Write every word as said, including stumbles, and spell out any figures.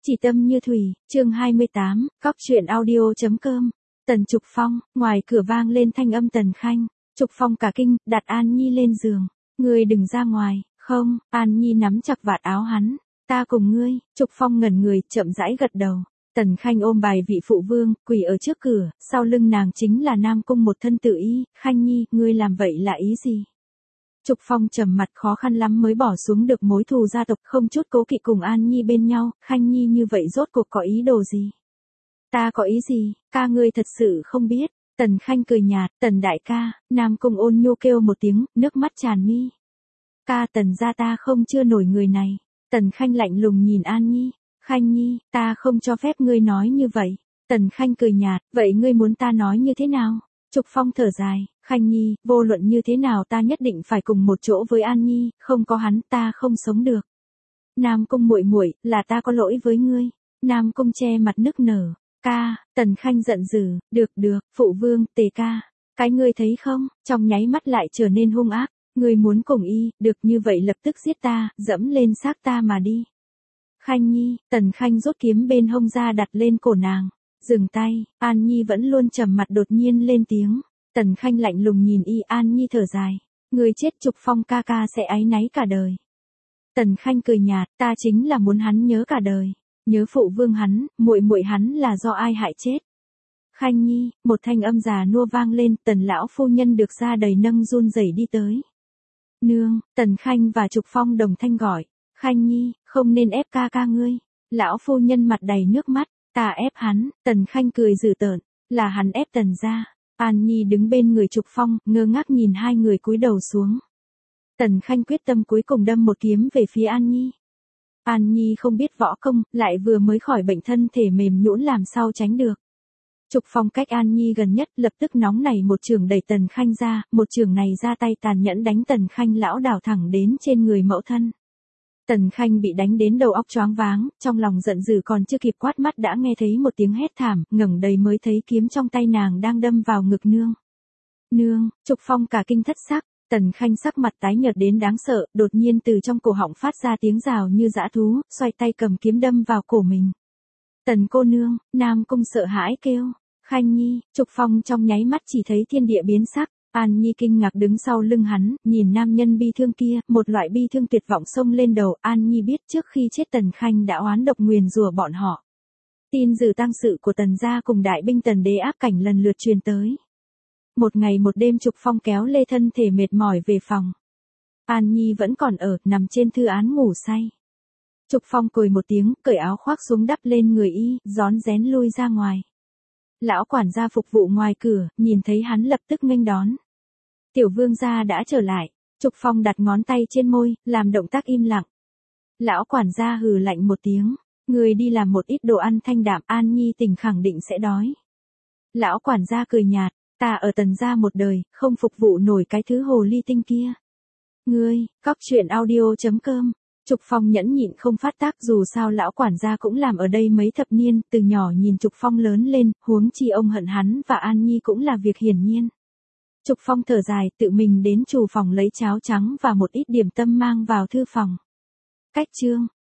Chỉ tâm như thủy, chương hai mươi tám, cóc truyện audio.com. Tần Trục Phong, ngoài cửa vang lên thanh âm Tần Khanh. Trục Phong cả kinh, đặt An Nhi lên giường. Ngươi đừng ra ngoài, không, An Nhi nắm chặt vạt áo hắn. Ta cùng ngươi, Trục Phong ngẩn người, chậm rãi gật đầu. Tần Khanh ôm bài vị phụ vương, quỳ ở trước cửa, sau lưng nàng chính là Nam Cung một thân tự y. Khanh Nhi, ngươi làm vậy là ý gì? Trục Phong trầm mặt khó khăn lắm mới bỏ xuống được mối thù gia tộc, không chút cố kỵ cùng An Nhi bên nhau. Khanh Nhi như vậy rốt cuộc có ý đồ gì? Ta có ý gì, ca ngươi thật sự không biết. Tần Khanh cười nhạt, Tần đại ca. Nam Cung ôn nhu kêu một tiếng, nước mắt tràn mi. Ca, Tần gia ta không chưa nổi người này. Tần Khanh lạnh lùng nhìn An Nhi. Khanh Nhi, ta không cho phép ngươi nói như vậy. Tần Khanh cười nhạt, vậy ngươi muốn ta nói như thế nào? Trục Phong thở dài, Khanh Nhi, vô luận như thế nào ta nhất định phải cùng một chỗ với An Nhi, không có hắn ta không sống được. Nam Cung muội muội, là ta có lỗi với ngươi. Nam Cung che mặt nức nở. Ca, Tần Khanh giận dữ, được được, phụ vương, Tề ca. Cái ngươi thấy không, trong nháy mắt lại trở nên hung ác. Ngươi muốn cùng y, được như vậy lập tức giết ta, dẫm lên xác ta mà đi. Khanh Nhi, Tần Khanh rút kiếm bên hông ra đặt lên cổ nàng. Dừng tay, An Nhi vẫn luôn trầm mặt đột nhiên lên tiếng. Tần Khanh lạnh lùng nhìn y. An Nhi thở dài. Người chết Trục Phong ca ca sẽ áy náy cả đời. Tần Khanh cười nhạt, ta chính là muốn hắn nhớ cả đời. Nhớ phụ vương hắn, muội muội hắn là do ai hại chết. Khanh Nhi, một thanh âm già nua vang lên. Tần lão phu nhân được da đầy nâng run rẩy đi tới. Nương, Tần Khanh và Trục Phong đồng thanh gọi. Khanh Nhi, không nên ép ca ca ngươi. Lão phu nhân mặt đầy nước mắt. Ta ép hắn. Tần Khanh cười dữ tợn. Là hắn ép Tần gia. An Nhi đứng bên người Trục Phong, ngơ ngác nhìn hai người cúi đầu xuống. Tần Khanh quyết tâm cuối cùng đâm một kiếm về phía An Nhi. An Nhi không biết võ công, lại vừa mới khỏi bệnh thân thể mềm nhũn làm sao tránh được. Trục Phong cách An Nhi gần nhất, lập tức nóng nảy một chưởng đẩy Tần Khanh ra, một chưởng này ra tay tàn nhẫn đánh Tần Khanh lão đảo thẳng đến trên người mẫu thân. Tần Khanh bị đánh đến đầu óc choáng váng, trong lòng giận dữ còn chưa kịp quát mắt đã nghe thấy một tiếng hét thảm, ngẩng đầy mới thấy kiếm trong tay nàng đang đâm vào ngực nương. Nương, Trục Phong cả kinh thất sắc, Tần Khanh sắc mặt tái nhợt đến đáng sợ, đột nhiên từ trong cổ họng phát ra tiếng rào như dã thú, xoay tay cầm kiếm đâm vào cổ mình. Tần cô nương, Nam Cung sợ hãi kêu. Khanh Nhi, Trục Phong trong nháy mắt chỉ thấy thiên địa biến sắc. An Nhi kinh ngạc đứng sau lưng hắn, nhìn nam nhân bi thương kia, một loại bi thương tuyệt vọng xông lên đầu. An Nhi biết trước khi chết Tần Khanh đã oán độc nguyền rủa bọn họ. Tin dữ tang sự của Tần gia cùng đại binh Tần đế áp cảnh lần lượt truyền tới. Một ngày một đêm Trục Phong kéo lê thân thể mệt mỏi về phòng. An Nhi vẫn còn ở, nằm trên thư án ngủ say. Trục Phong cười một tiếng, cởi áo khoác xuống đắp lên người y, rón rén lui ra ngoài. Lão quản gia phục vụ ngoài cửa, nhìn thấy hắn lập tức nghênh đón. Tiểu vương gia đã trở lại. Trục Phong đặt ngón tay trên môi, làm động tác im lặng. Lão quản gia hừ lạnh một tiếng. Người đi làm một ít đồ ăn thanh đạm, An Nhi tỉnh khẳng định sẽ đói. Lão quản gia cười nhạt, ta ở Tần gia một đời, không phục vụ nổi cái thứ hồ ly tinh kia. Ngươi, cóc truyện audio.com. Trục Phong nhẫn nhịn không phát tác, dù sao lão quản gia cũng làm ở đây mấy thập niên, từ nhỏ nhìn Trục Phong lớn lên, huống chi ông hận hắn và An Nhi cũng là việc hiển nhiên. Trục Phong thở dài, tự mình đến chủ phòng lấy cháo trắng và một ít điểm tâm mang vào thư phòng. Cách chương